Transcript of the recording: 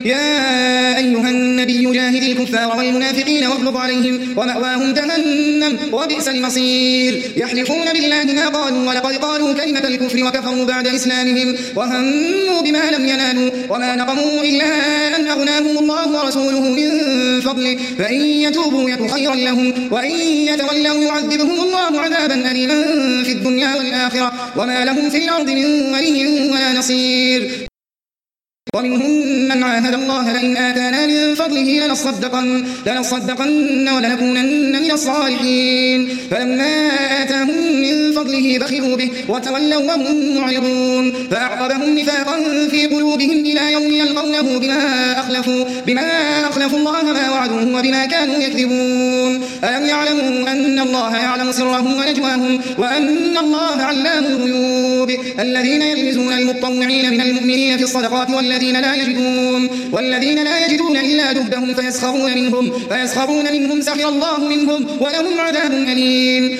يا أيها النبي جاهد الكفار والمنافقين واغلظ عليهم ومأواهم جهنم وبئس المصير. يحلفون بالله ما قالوا ولقد قالوا كلمة الكفر وكفروا بعد إسلامهم وهموا بما لم ينالوا وما نقموا إلا أن أغناهم الله ورسوله من فضله فإن يتوبوا يك خيرا لهم وإن يتولوا يعذبهم الله عذابا أليما في الدنيا والآخرة وما لهم في الأرض من ولي ولا نصير. ومنهم من عاهد الله لئن آتانا من فضله لنصدقن ولنكونن من الصالحين فلما آتاهم من فضله بخلوا به وتولوا وهم معرضون فأعقبهم نفاقا في قلوبهم إلى يوم يلقونه بما أخلفوا الله ما وعدوه وبما كانوا يكذبون. ألم يعلموا أن الله يعلم سرهم ونجواهم وأن الله علام الغيوب. الذين يلمزون المطوعين من المؤمنين في الصدقات والذين لا يجدون إلا جهدهم فيسخرون منهم سخر الله منهم ولهم عذاب أليم.